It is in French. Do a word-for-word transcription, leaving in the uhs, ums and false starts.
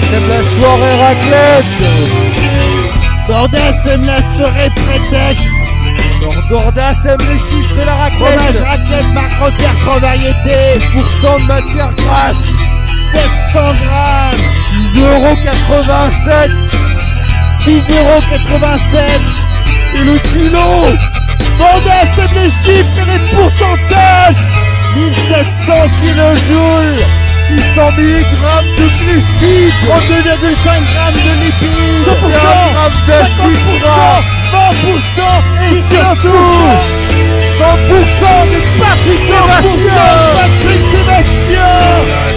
aime la soirée raclette. Dordas aime la soirée prétexte. Dordas aime les chiffres et la raclette. Fromage raclette, marque Robert, trois variétés. pour cent de matière grasse. sept cents grammes. six euros quatre-vingt-sept. six euros quatre-vingt-sept. Et le kilo. Dordas aime les chiffres et les pourcentages. mille sept cents kilojoules. six cents milligrammes de glucides. trente-deux virgule cinq grammes de lipides. cent pour cent. cinquante pour cent. vingt pour cent. Et surtout cent pour cent de Patrick cent pour cent Sébastien. Patrick Sébastien.